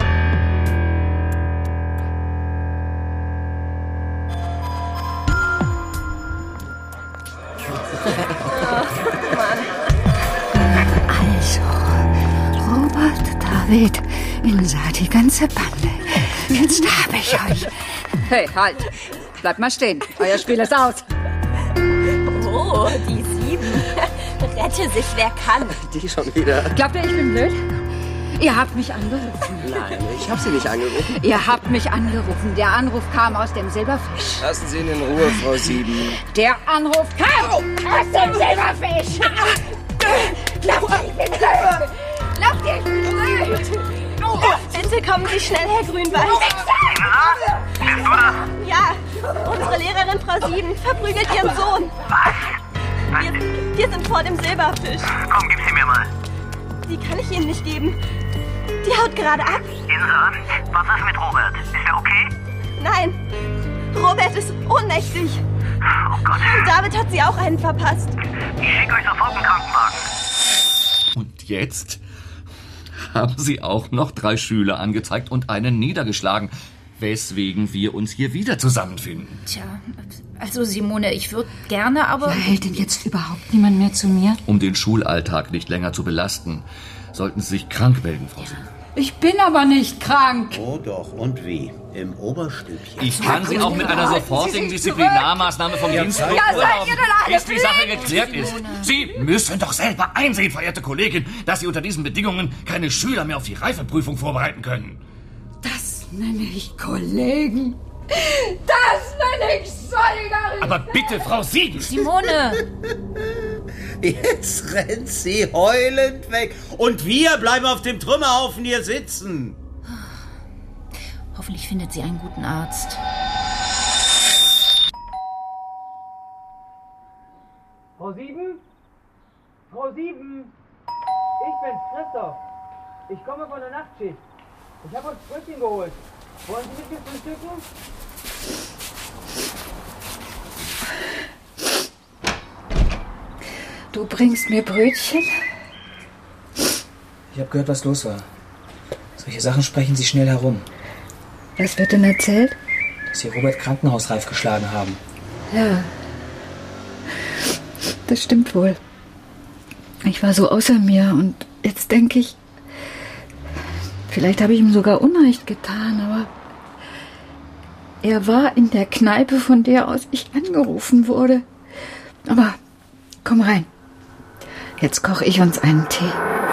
Also, Robert, David, Insa, die ganze Bande. Jetzt habe ich euch. Hey, halt. Bleibt mal stehen. Euer Spiel ist aus. Oh, die Sieben. Rette sich, wer kann. Die schon wieder. Glaubt ihr, ich bin blöd? Ihr habt mich angerufen. Nein, ich habe Sie nicht angerufen. Ihr habt mich angerufen. Der Anruf kam aus dem Silberfisch. Lassen Sie ihn in Ruhe, Frau Sieben. Der Anruf kam aus dem Silberfisch. Glaubt ihr, ich bin blöd? Glaubt ihr, ich bin blöd? Bitte kommen Sie schnell, Herr Grünwald. Bist du das? Ja, unsere Lehrerin Frau Sieben verprügelt ihren Sohn. Was? Wir, wir sind vor dem Silberfisch. Komm, gib sie mir mal. Die kann ich Ihnen nicht geben. Die haut gerade ab. Insa, was ist mit Robert? Ist er okay? Nein, Robert ist ohnmächtig. Oh Gott. Und David hat sie auch einen verpasst. Ich schicke euch sofort einen Krankenwagen. Und jetzt haben Sie auch noch drei Schüler angezeigt und einen niedergeschlagen, weswegen wir uns hier wieder zusammenfinden. Tja, also Simone, ich würde gerne, aber... Ja, hält denn jetzt überhaupt niemand mehr zu mir? Um den Schulalltag nicht länger zu belasten, sollten Sie sich krank melden, Frau Sieben. Ich bin aber nicht krank. Oh doch, und wie? Im Oberstübchen. Ich kann Sie auch mit einer sofortigen Disziplinarmaßnahme vom Dienst Ja, seid ihr denn alle bis die Sache blind? geklärt ist. Sie müssen doch selber einsehen, verehrte Kollegin, dass Sie unter diesen Bedingungen keine Schüler mehr auf die Reifeprüfung vorbereiten können. Das nenne ich Kollegen. Das nenne ich Solidarität. Aber bitte, Frau Sieben! Simone! Jetzt rennt sie heulend weg. Und wir bleiben auf dem Trümmerhaufen hier sitzen. Hoffentlich findet sie einen guten Arzt. Frau Sieben? Frau Sieben? Ich bin's, Christoph. Ich komme von der Nachtschicht. Ich habe uns Brötchen geholt. Wollen Sie mit frühstücken? Du bringst mir Brötchen? Ich habe gehört, was los war. Solche Sachen sprechen Sie schnell herum. Was wird denn erzählt? Dass Sie Robert krankenhausreif geschlagen haben. Ja. Das stimmt wohl. Ich war so außer mir und jetzt denke ich, vielleicht habe ich ihm sogar Unrecht getan, aber er war in der Kneipe, von der aus ich angerufen wurde. Aber komm rein. Jetzt koche ich uns einen Tee.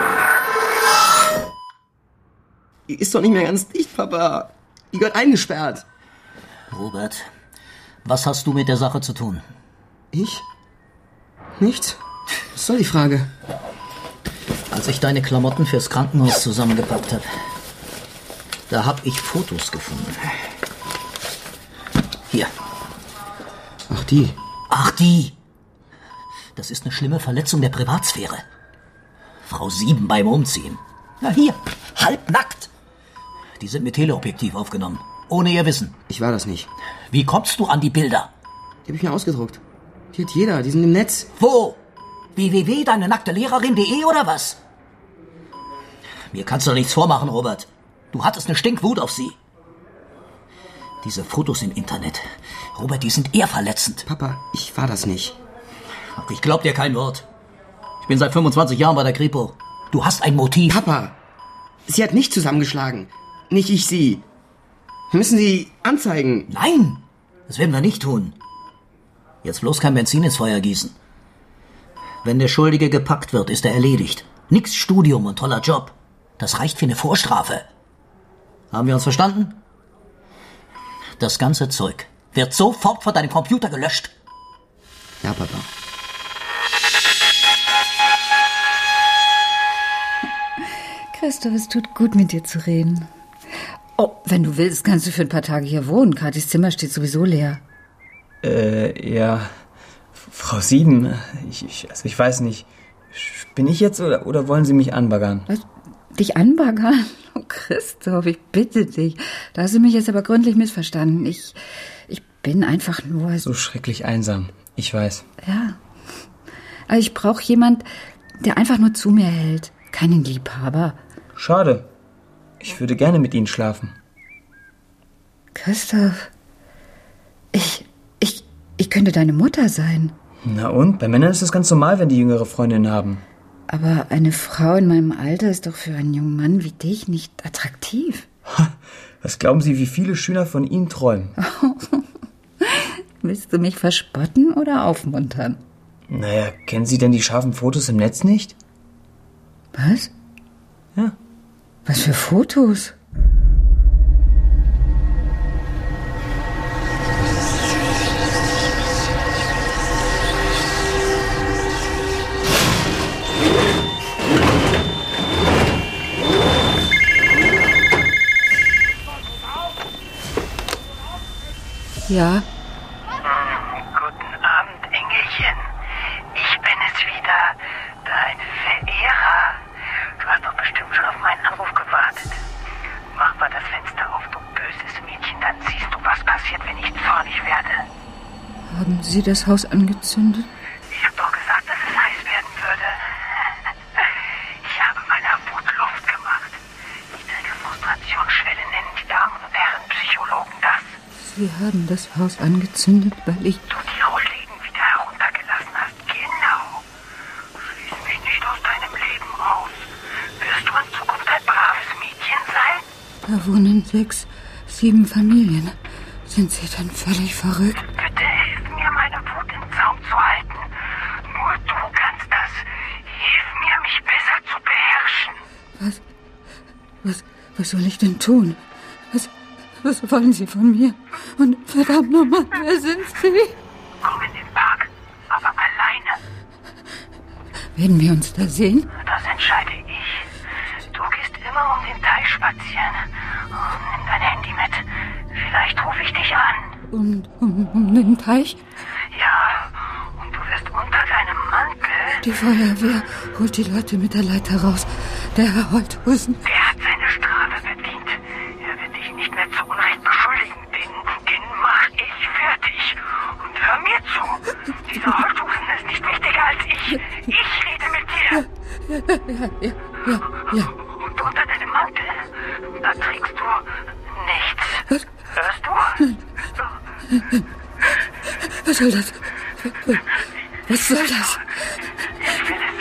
Die ist doch nicht mehr ganz dicht, Papa. Die gehört eingesperrt. Robert, was hast du mit der Sache zu tun? Ich? Nichts. Was soll die Frage? Als ich deine Klamotten fürs Krankenhaus zusammengepackt habe, da habe ich Fotos gefunden. Hier. Ach, die. Ach, die. Das ist eine schlimme Verletzung der Privatsphäre. Frau Sieben beim Umziehen. Na hier, halbnackt. Die sind mit Teleobjektiv aufgenommen. Ohne ihr Wissen. Ich war das nicht. Wie kommst du an die Bilder? Die habe ich mir ausgedruckt. Die hat jeder, die sind im Netz. Wo? w w w punkt deine nackte Lehrerin punkt de oder was? Mir kannst du nichts vormachen, Robert. Du hattest eine Stinkwut auf sie. Diese Fotos im Internet, Robert, die sind eher verletzend. Papa, ich war das nicht. Ach, ich glaub dir kein Wort. Ich bin seit fünfundzwanzig Jahren bei der Kripo. Du hast ein Motiv. Papa, sie hat nicht zusammengeschlagen. Nicht ich sie. Wir müssen sie anzeigen. Nein, das werden wir nicht tun. Jetzt bloß kein Benzin ins Feuer gießen. Wenn der Schuldige gepackt wird, ist er erledigt. Nix Studium und toller Job. Das reicht für eine Vorstrafe. Haben wir uns verstanden? Das ganze Zeug wird sofort von deinem Computer gelöscht. Ja, Papa. Christoph, es tut gut, mit dir zu reden. Oh, wenn du willst, kannst du für ein paar Tage hier wohnen. Katis Zimmer steht sowieso leer. Äh, ja. Frau Sieben, ich, ich, also ich weiß nicht. Bin ich jetzt oder, oder wollen Sie mich anbaggern? Was? Dich anbaggern? Oh, Christoph, ich bitte dich. Da hast du mich jetzt aber gründlich missverstanden. Ich, ich bin einfach nur... So schrecklich einsam, ich weiß. Ja. Aber ich brauche jemand, der einfach nur zu mir hält. Keinen Liebhaber. Schade. Ich würde gerne mit Ihnen schlafen. Christoph, ich, ich, ich könnte deine Mutter sein. Na und? Bei Männern ist das ganz normal, wenn die jüngere Freundinnen haben. Aber eine Frau in meinem Alter ist doch für einen jungen Mann wie dich nicht attraktiv. Was glauben Sie, wie viele Schüler von Ihnen träumen? Willst du mich verspotten oder aufmuntern? Naja, kennen Sie denn die scharfen Fotos im Netz nicht? Was? Ja. Was für Fotos? Ja? Guten Abend, Engelchen. Ich bin es wieder, dein Verehrer. Du hast doch bestimmt schon auf meinen Anruf gewartet. Mach mal das Fenster auf, du böses Mädchen, dann siehst du, was passiert, wenn ich zornig werde. Haben Sie das Haus angezündet? Ich hab doch gesagt, dass es heiß werden würde. Ich habe meiner Wut Luft gemacht. Niedrige Frustrationsschwelle nennen die Damen und Herren Psychologen das. Sie haben das Haus angezündet, weil ich... Du die Rollläden wieder heruntergelassen hast. Genau. Schließ mich nicht aus deinem Leben aus. Wirst du in Zukunft ein braves Mädchen sein? Da wohnen sechs, sieben Familien. Sind Sie denn völlig verrückt? Bitte hilf mir, meine Wut im Zaum zu halten. Nur du kannst das. Hilf mir, mich besser zu beherrschen. Was... Was... Was soll ich denn tun? Was... Was wollen Sie von mir? Und verdammt nochmal, wer sind Sie? Komm in den Park, aber alleine. Werden wir uns da sehen? Das entscheide ich. Du gehst immer um den Teich spazieren. Nimm dein Handy mit. Vielleicht rufe ich dich an. Um, um, um den Teich? Ja, und du wirst unter deinem Mantel... Die Feuerwehr holt die Leute mit der Leiter raus. Der Herr Holthusen... Der hat seine Strafe verdient. Er wird dich nicht mehr zu Unrecht beschuldigen. Den, den mach ich fertig. Und hör mir zu. Dieser Holthusen ist nicht wichtiger als ich. Ich rede mit dir. Ja, ja, ja, ja, ja. Und unter deinem Mantel, da trägst du nichts. Was? Hörst du? Nein. Was soll das? Was soll das? Ich will es so.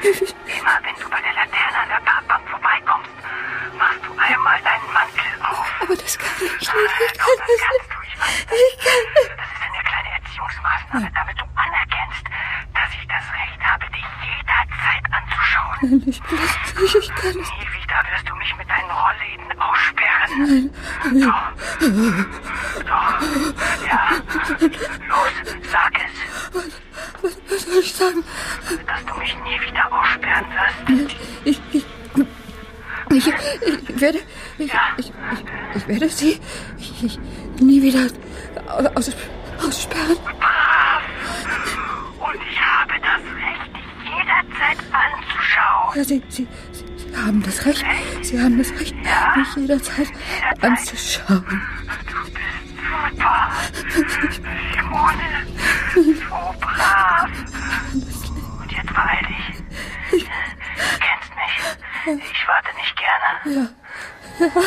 Immer wenn du bei der Laterne an der Parkbank vorbeikommst, machst du einmal deinen Mantel auf. Aber das kann ich nicht. Ich Doch, kann das das kannst nicht. du, ich weiß das. Ich kann das. Das ist eine kleine Erziehungsmaßnahme, damit du anerkennst, dass ich das Recht habe, dich jederzeit anzuschauen. Nein, ich will das nicht. Ich kann es. Nie wieder wirst du mich mit deinen Rollläden aussperren. Nein. Doch. Doch. Ja. Los, sag es. Was, was, was soll ich sagen? Dass du mich nie wieder aussperren wirst. Ich, ich, ich, ich werde, ich, Ja. ich, ich, ich werde sie ich, ich, nie wieder aus, aussperren. Brav. Und ich habe das Recht, dich jederzeit anzuschauen. Ja, sie, sie, sie, sie haben das Recht. Sie haben das Recht, mich jederzeit anzuschauen. Super. Simone. So brav. Und jetzt beeil dich. Du kennst mich. Ich warte nicht gerne. Ja. Ja.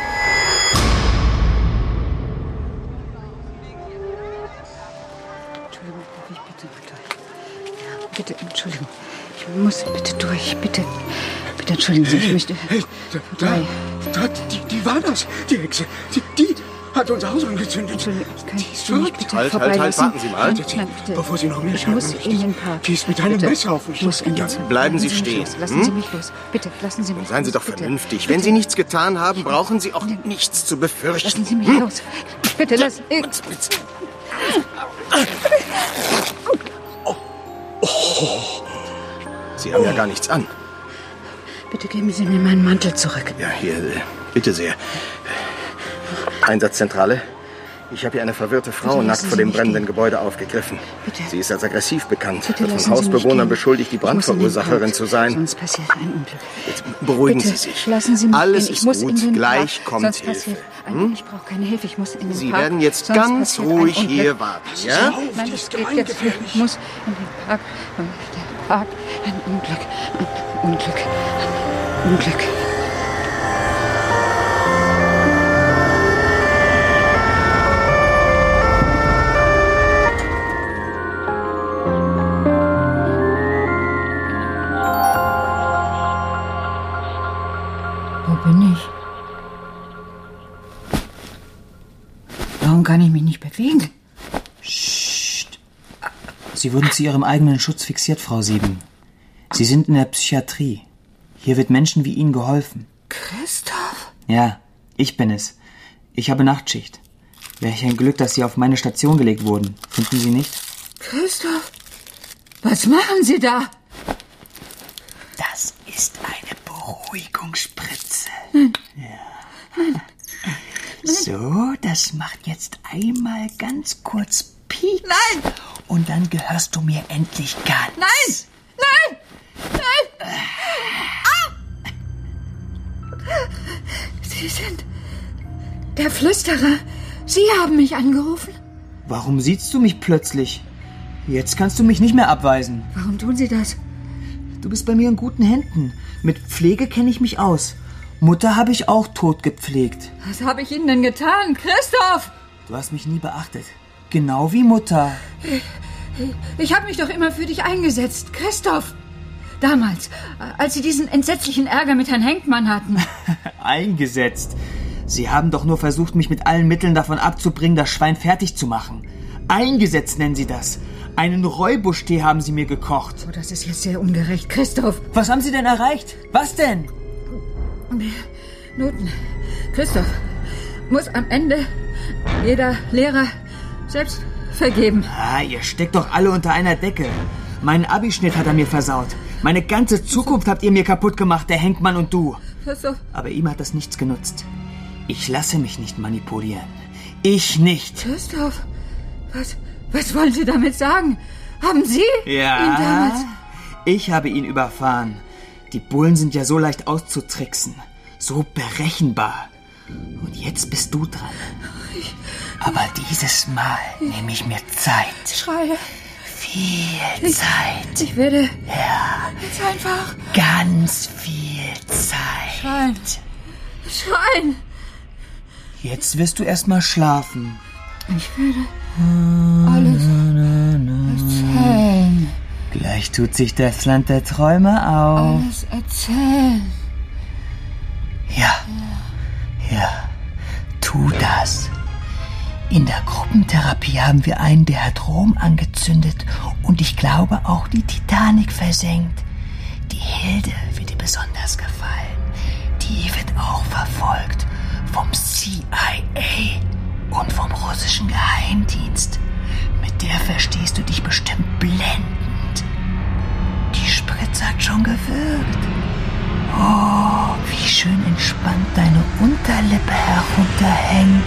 Entschuldigung, darf ich bitte mal durch? Ja, bitte, Entschuldigung. Ich muss bitte durch. Bitte, bitte entschuldigen Sie, ich möchte... Hey, da, da, die, die war das, die Hexe. Die, die hat unser Haus angezündet. Entschuldigung, kann ich Sie verrückt. nicht bitte Halt, halt, halt, vorbeilassen? warten Sie mal. Nein, nein, bitte. Bevor Sie noch mehr Ich schaden muss möchten. in den Park. Die ist mit einem Bitte. Messer auf mich Ich muss in den losgegangen. Park. Bleiben Sie Lassen mich stehen. los. Lassen Hm? Sie mich los. Bitte, lassen Sie mich Seien Sie los. doch Bitte. vernünftig. Bitte. Wenn Sie nichts getan haben, brauchen Sie auch nichts zu befürchten. Lassen Sie mich Hm? los. Bitte, lassen... Sie haben ja gar nichts an. Bitte geben Sie mir meinen Mantel zurück. Ja, hier, äh, bitte sehr. Einsatzzentrale. Ich habe hier eine verwirrte Frau Bitte nackt lassen vor Sie dem mich brennenden gehen. Gebäude aufgegriffen. Bitte. Sie ist als aggressiv bekannt, Bitte wird lassen von Sie mich Hausbewohnern gehen. beschuldigt, die Ich muss in den Brandverursacherin Park. zu sein. Sonst passiert ein Unglück. Jetzt beruhigen Bitte, Sie sich. lassen Sie mich Alles gehen. Ich ist muss gut. in den Gleich Park. kommt Sonst Hilfe. passiert ein, Hm? Ich brauche keine Hilfe. Ich muss in den Sie Park. werden jetzt Sonst ganz passiert ein ruhig Unglück. hier warten, ja? Nein, das geht jetzt nicht. Ich muss in den Park. Der Park. Ein Unglück. Ein Unglück. Ein Unglück. Wo bin ich? Warum kann ich mich nicht bewegen? Psst. Sie wurden zu Ihrem eigenen Schutz fixiert, Frau Sieben. Sie sind in der Psychiatrie. Hier wird Menschen wie Ihnen geholfen. Christoph? Ja, ich bin es. Ich habe Nachtschicht. Welch ein Glück, dass Sie auf meine Station gelegt wurden. Finden Sie nicht? Christoph? Was machen Sie da? Das ist eine Beruhigungsspritze. Nein. Ja. Nein. So, das macht jetzt einmal ganz kurz Pieks. Nein! Und dann gehörst du mir endlich ganz. Nein! Nein! Nein! Ah! Sie sind der Flüsterer. Sie haben mich angerufen. Warum siehst du mich plötzlich? Jetzt kannst du mich nicht mehr abweisen. Warum tun Sie das? Du bist bei mir in guten Händen. Mit Pflege kenne ich mich aus. Mutter habe ich auch tot gepflegt. Was habe ich Ihnen denn getan, Christoph? Du hast mich nie beachtet. Genau wie Mutter. Ich, ich, ich habe mich doch immer für dich eingesetzt, Christoph. Damals, als Sie diesen entsetzlichen Ärger mit Herrn Henkmann hatten. Eingesetzt. Sie haben doch nur versucht, mich mit allen Mitteln davon abzubringen, das Schwein fertig zu machen. Eingesetzt nennen Sie das. Einen Räubusch-Tee haben Sie mir gekocht. Oh, das ist jetzt sehr ungerecht, Christoph. Was haben Sie denn erreicht? Was denn? Noten. Christoph muss am Ende jeder Lehrer selbst vergeben. Ah, ihr steckt doch alle unter einer Decke. Meinen Abischnitt hat er mir versaut. Meine ganze Zukunft habt ihr mir kaputt gemacht, der Henkmann und du. Christoph. Aber ihm hat das nichts genutzt. Ich lasse mich nicht manipulieren. Ich nicht. Christoph, was, was wollen Sie damit sagen? Haben Sie ja, ihn damals... Ich habe ihn überfahren. Die Bullen sind ja so leicht auszutricksen. So berechenbar. Und jetzt bist du dran. Ich, Aber dieses Mal nehme ich mir Zeit. Schreie. Viel ich, Zeit. Ich werde... Ja. Jetzt einfach... Ganz viel Zeit. Schreien. Schreien. Jetzt wirst du erst mal schlafen. Ich werde alles erzählen. Gleich tut sich das Land der Träume auf. Alles erzählen. Ja, ja, tu das. In der Gruppentherapie haben wir einen, der hat Rom angezündet und ich glaube auch die Titanic versenkt. Die Hilde wird dir besonders gefallen. Die wird auch verfolgt vom C I A und vom russischen Geheimdienst. Mit der verstehst du dich bestimmt blendend. Die Spritze hat schon gewirkt. Oh, wie schön entspannt deine Unterlippe herunterhängt.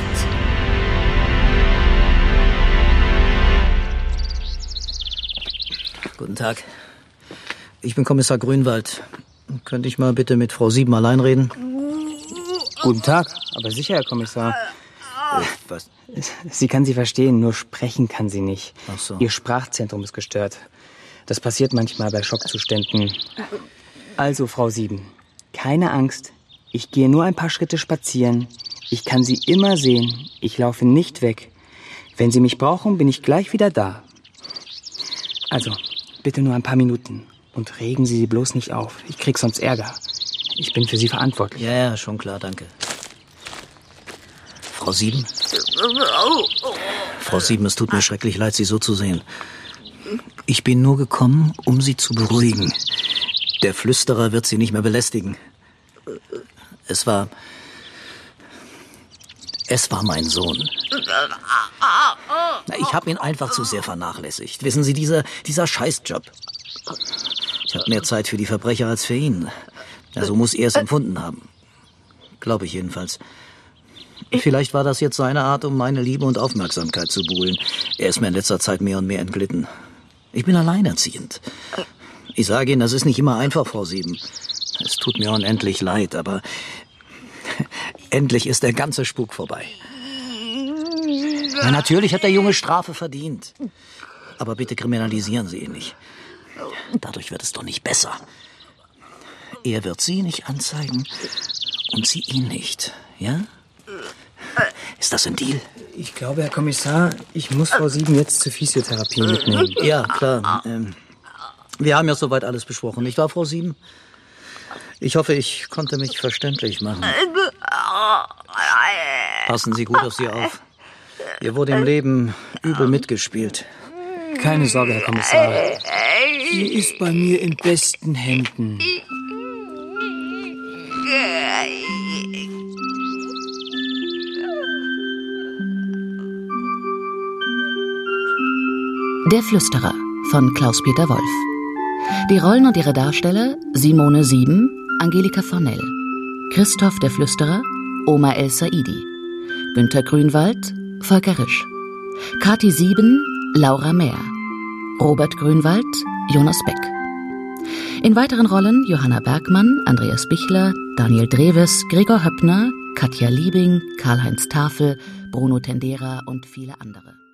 Guten Tag. Ich bin Kommissar Grünwald. Könnte ich mal bitte mit Frau Sieben allein reden? Guten Tag, aber sicher, Herr Kommissar. Äh, was? Sie kann Sie verstehen, nur sprechen kann sie nicht. Ach so. Ihr Sprachzentrum ist gestört. Das passiert manchmal bei Schockzuständen. Also, Frau Sieben, keine Angst. Ich gehe nur ein paar Schritte spazieren. Ich kann Sie immer sehen. Ich laufe nicht weg. Wenn Sie mich brauchen, bin ich gleich wieder da. Also, bitte nur ein paar Minuten. Und regen Sie sie bloß nicht auf. Ich krieg sonst Ärger. Ich bin für Sie verantwortlich. Ja, ja, schon klar, danke. Frau Sieben? Frau Sieben, es tut mir schrecklich leid, Sie so zu sehen. Ich bin nur gekommen, um Sie zu beruhigen. Der Flüsterer wird Sie nicht mehr belästigen. Es war... Es war mein Sohn. Ich habe ihn einfach zu sehr vernachlässigt. Wissen Sie, dieser, dieser Scheißjob. Ich habe mehr Zeit für die Verbrecher als für ihn. Also muss er es empfunden haben. Glaube ich jedenfalls. Vielleicht war das jetzt seine Art, um meine Liebe und Aufmerksamkeit zu buhlen. Er ist mir in letzter Zeit mehr und mehr entglitten. Ich bin alleinerziehend. Ich sage Ihnen, das ist nicht immer einfach, Frau Sieben. Es tut mir unendlich leid, aber endlich ist der ganze Spuk vorbei. Ja, natürlich hat der Junge Strafe verdient. Aber bitte kriminalisieren Sie ihn nicht. Dadurch wird es doch nicht besser. Er wird Sie nicht anzeigen und Sie ihn nicht, ja? Ist das ein Deal? Ich glaube, Herr Kommissar, ich muss Frau Sieben jetzt zur Physiotherapie mitnehmen. Ja, klar. Ähm, wir haben ja soweit alles besprochen, nicht wahr, Frau Sieben? Ich hoffe, ich konnte mich verständlich machen. Passen Sie gut auf Sie auf. Ihr wurde im Leben übel mitgespielt. Keine Sorge, Herr Kommissar. Sie ist bei mir in besten Händen. Der Flüsterer von Klaus-Peter Wolf. Die Rollen und ihre Darsteller: Simone Sieben, Angelika Fornell, Christoph der Flüsterer, Omar El Saidi, Günter Grünwald, Volker Risch, Kathi Sieben, Laura Mehr, Robert Grünwald, Jonas Beck. In weiteren Rollen Johanna Bergmann, Andreas Bichler, Daniel Dreves, Gregor Höppner, Katja Liebing, Karl-Heinz Tafel, Bruno Tendera und viele andere.